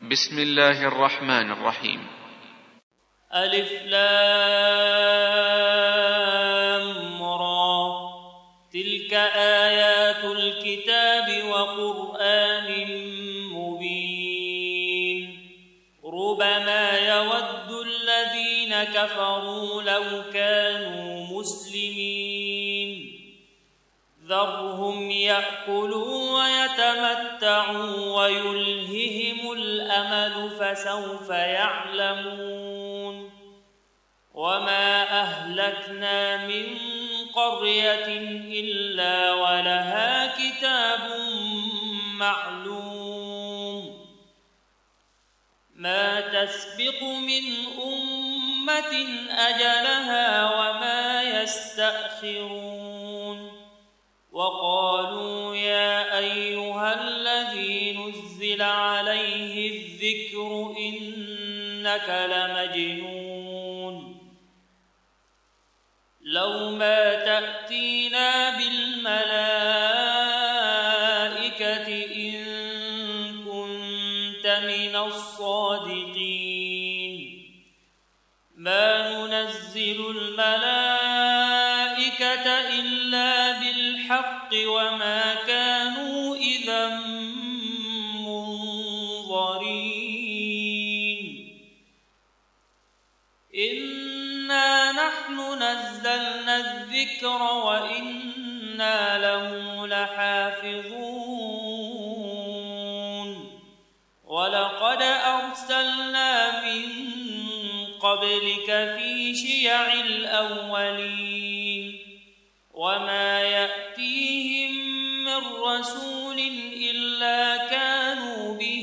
بسم الله الرحمن الرحيم. ألف لام را، تلك آيات الكتاب وقرآن مبين. ربما يود الذين كفروا لو كانوا مسلمين، ذرهم يأكلوا ويتمتعوا ويلههم الأمل فسوف يعلمون. وما أهلكنا من قرية إلا ولها كتاب معلوم، ما تسبق من أمة أجلها وما يستأخرون. وقالوا يا أيها الذي نزل عليه الذكر إنك لمجنون، لو ما تأتينا بالملائكة إن كنت من الصادقين. ما ننزل الملائكة إلا بالحق وما كانوا إذا منظرين. إنا نحن نزلنا الذكر وإنا له لحافظون. ولقد أرسلنا من قبلك في شيع الأولين، وما يأتيهم من رسول إلا كانوا به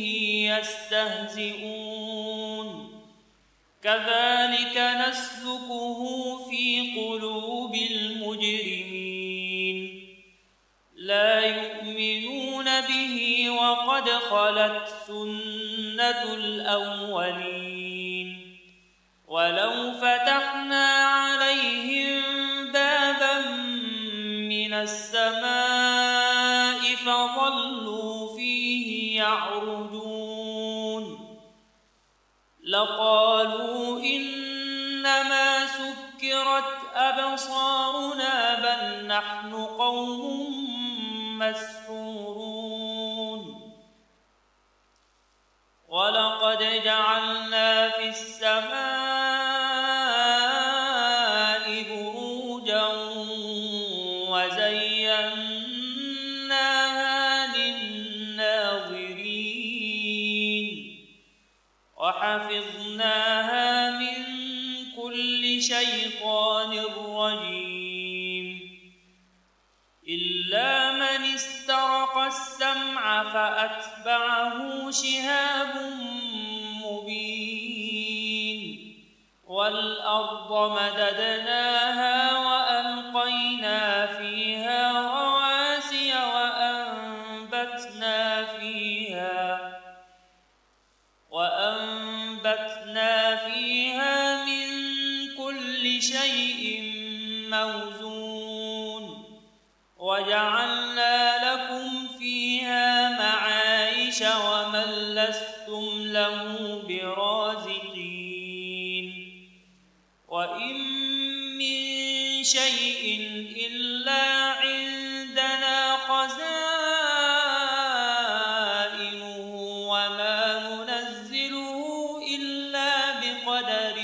يستهزئون. كذلك نسلكه في قلوب المجرمين، لا يؤمنون به وقد خلت سنة الأولين. ولو فتحنا عليهم بابا من السماء فظلوا فيه يعرجون لقالوا إنما سكرت أبصارنا بل نحن قوم مسحورون. ولقد جعلنا في السماء بروجا وزيناها للناظرين، وحفظناها من كل شيطان رجيم، إلا من استرق السمع فأتبعه شهاب مبين. والأرض مددناها وألقينا فيها رواسي وأنبتنا فيها من كل شيء موزون. وجعلنا لكم فيها معايش ومن لستم له برازقين. وإن من شيء إلا عندنا خزائنه وما ننزله إلا بقدر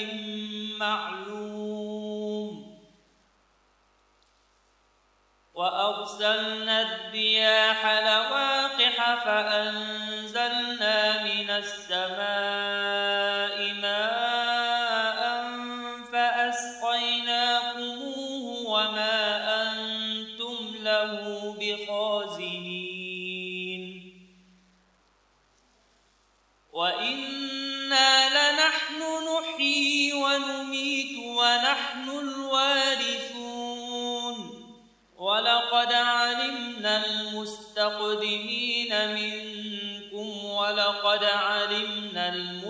معلوم. وأرسلنا الرياح لواقح فأنزلنا من السماء ماء فأسقيناكموه وما أنتم له بخازنين. وإنا لنحن نحيي ونميت ونحن الوارثون. ولقد علمنا المستقدمين منكم ولقد علمنا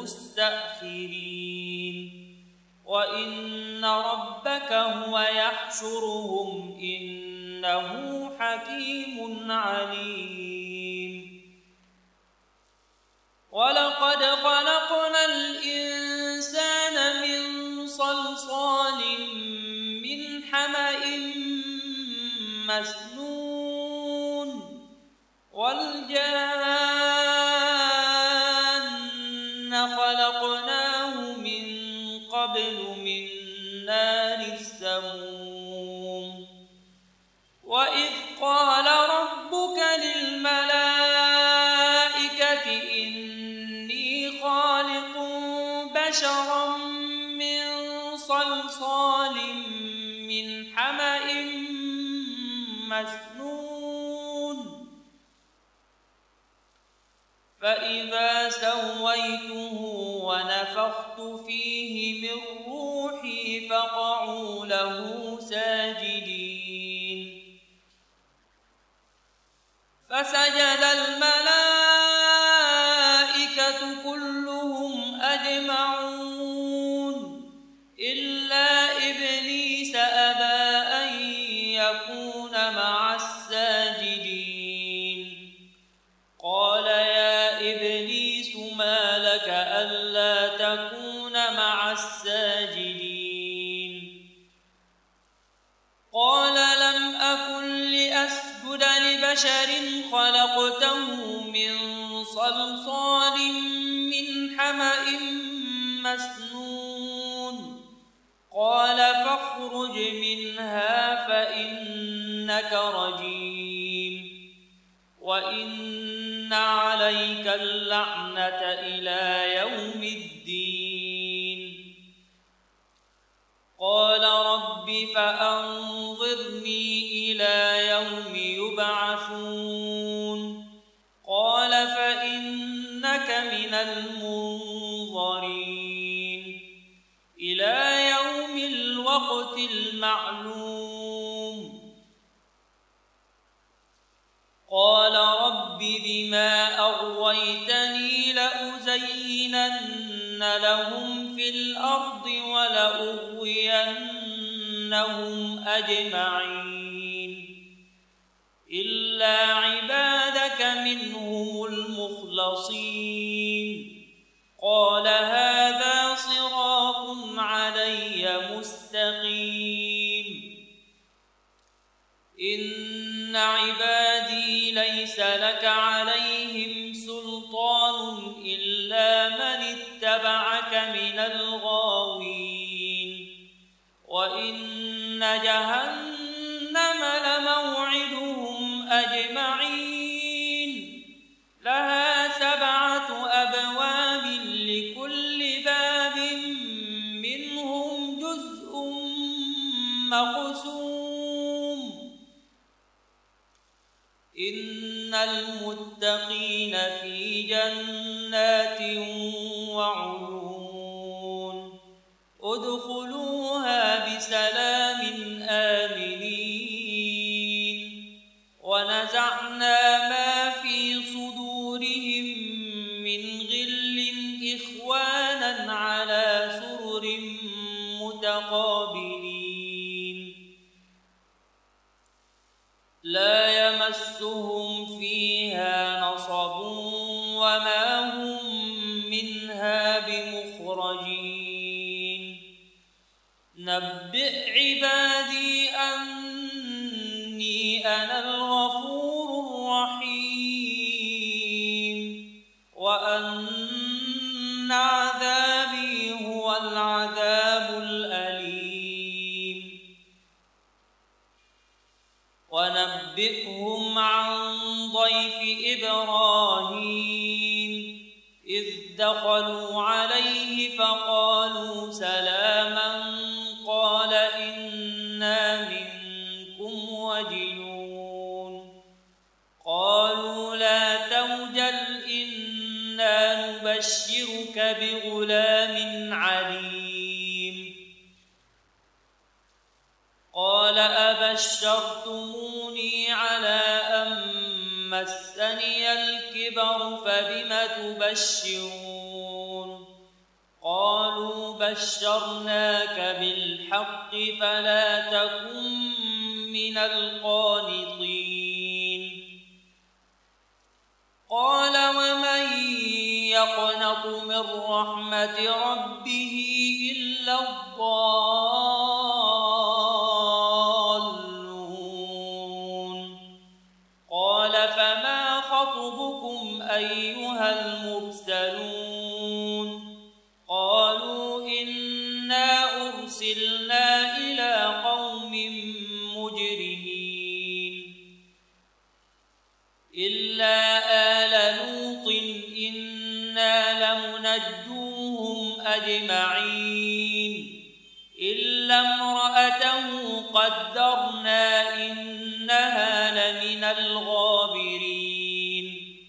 المستأخرين. وإن ربك هو يحشرهم إنه حكيم عليم. ولقد خلقنا الإنسان من صلصال من حمأ مسنون والجان خلقناه من قبل من نار السموم وإذ قال ربك للملائكة إني خالق بشرا من صلصال من حمأ مسنون فإذا سويته ونفخت فيه من روحي فقعوا له ساجدين فسجد الملائكة كلهم أجمعون إلا إبليس أبى أن يكون مع الساجدين قال يا إبليس ما لك ألا تكون مع الساجدين قال لم أكن لأسجد لبشر خلقته من صلصال من حمأ مسنون قال فاخرج منها فإنك رجيم وإن عليك اللعنة إلى يوم الدين قال رب فأنظرني إلى يوم يبعثون قال فإنك من المنظرين إلى يوم الوقت المعلوم قال رب بما أغويتني لأزينن لهم في الأرض ولأغوينهم أجمعين إلا عبادك منهم المخلصين قال هذا صراط علي مستقيم إن عبادي ليس لك عليهم سلطان إلا من اتبعك من الغاوين وإن جهنم لموعدهم أجمعين لها 7 أبواب لكل باب منهم جزء مقسوم إن المتقين في جنات وعيون ادخلوها بسلام آمنين ونزعنا ما في صدورهم من غل إخوانا على سرر متقابلين لا يمسهم فيها نصب وما هم منها بمخرجين نبئ عبادي أني أنا الغفور الرحيم وأن عذابي هو العذاب الأليم ونبئهم عن ضيف إبراهيم إذ دخلوا عليه فقالوا سلاما قال إنا منكم وجلون قالوا لا توجل إنا نبشرك بغلام عليم قال أبشرتموني على أن مسني الكبر فبم تبشرون قالوا بشرناك بالحق فلا تكن من القانطين قال ومن يقنط من رحمة ربه إلا الضالون قال فما خطبكم أيها المرسلون قالوا إنا أرسلنا إلى قوم مجرمين إلا آل لوط إنا لمنجوهم أجمعين إلا امرأته قدرنا إنها لمن الغابرين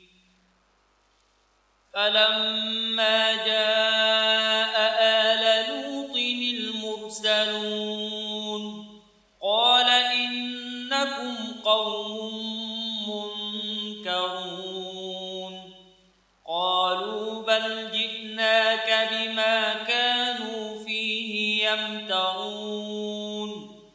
فلما جاء آل لوط المرسلون قال إنكم قوم منكرون قالوا بل جئناك بما كانوا فيه يمترون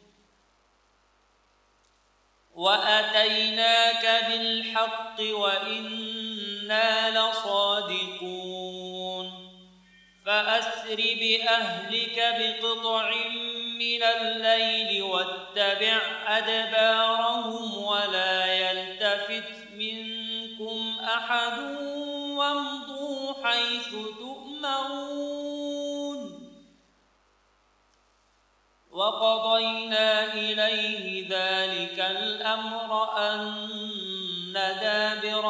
وأتيناك بالحق وإنا لصادقون فأسر بأهلك بقطع من الليل واتبع أدبارهم ولا يلتفت منكم أحد وامضوا حيث تؤمرون وقضينا إليه ذلك الأمر أن دابر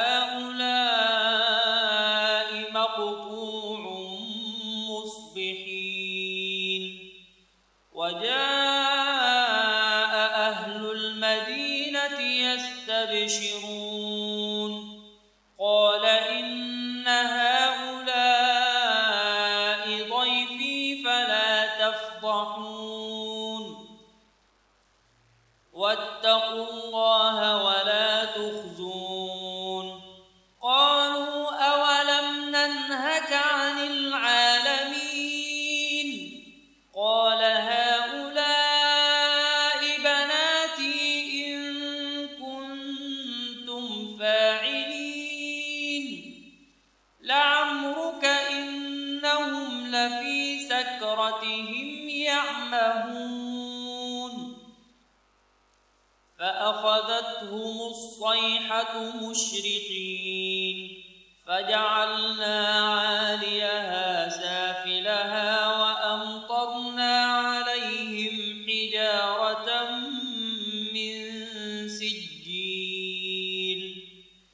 هؤلاء مقطوع مصبحين وجاء أهل المدينة يستبشرون قال إن هؤلاء ضيفي فلا تفضحون واتقوا الله ولا تخزون قالوا أولم ننهك عن العالمين قال هؤلاء بناتي إن كنتم فاعلين لعمرك إنهم لفي سكرتهم يعمهون فأخذتهم الصيحة مشرقين فجعلنا عاليها سافلها وأمطرنا عليهم حجارة من سجيل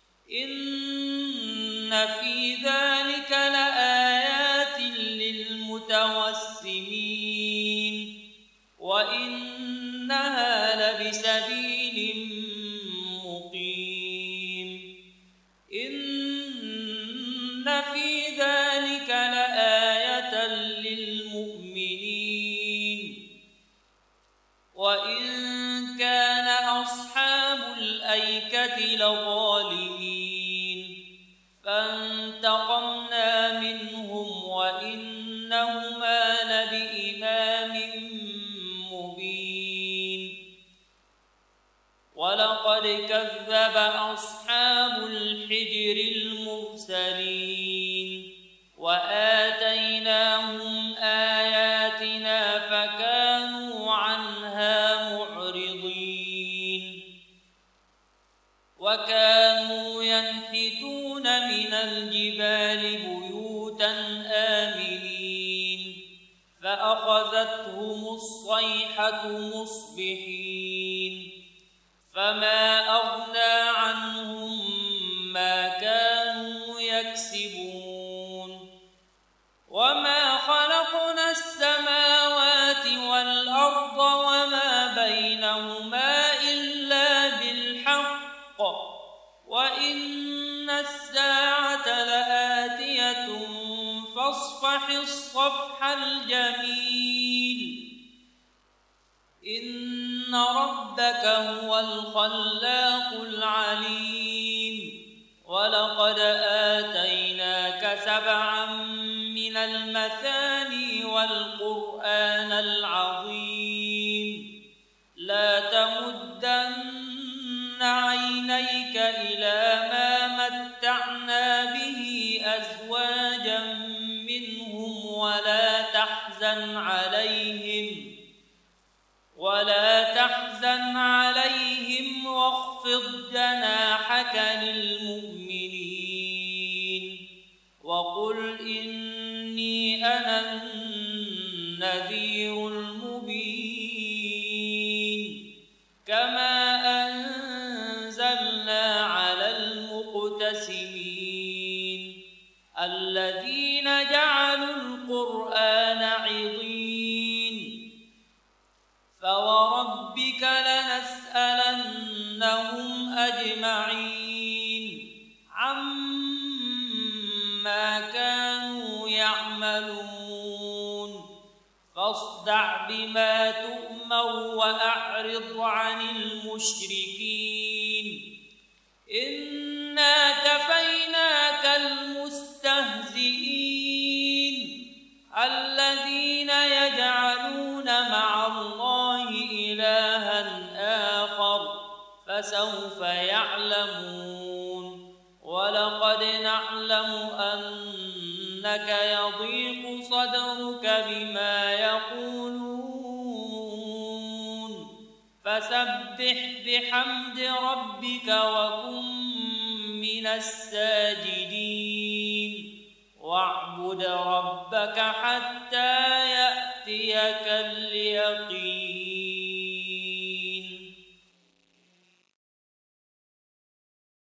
إن في ذلك لآيات للمتوسمين وإنها لبسبيل مقيم إن في ذلك لآية للمؤمنين وإن كان أصحاب الأيكة لظالمين فانتقمنا منهم وإنهما لبإمام مبين ولقد كذب أصحاب الحجر المرسلين وآتيناهم آياتنا فكانوا عنها معرضين وكانوا ينحتون من الجبال بيوتا آمنين فأخذتهم الصيحة مصبحين فما أغنى عنهم ما كانوا يكسبون وما خلقنا السماوات والأرض وما بينهما إلا بالحق وإن الساعة لآتية فاصفح الصفح الجميل إن ربك هو الخلاق العليم ولقد آتيناك 7 من المثاني والقرآن العظيم لا تمدن عينيك إلى ما متعنا به أزواجا تحزن عليهم واخفض جناحك للمؤمنين وقل إني أنا النذير المبين كما أنزلنا على المقتسمين الذين جعلوا القرآن عضين فوربك لنسألنهم أجمعين عما كانوا يعملون فاصدع بما تؤمر وأعرض عن المشركين إنا كفيناك المستهزئين الذين يجعلون مع الله إلها آخر فسوف يعلمون ولقد نعلم أنك يضيق صدرك بما يقولون فسبح بحمد ربك وكن من الساجدين واعبد ربك حتى يأتيك اليقين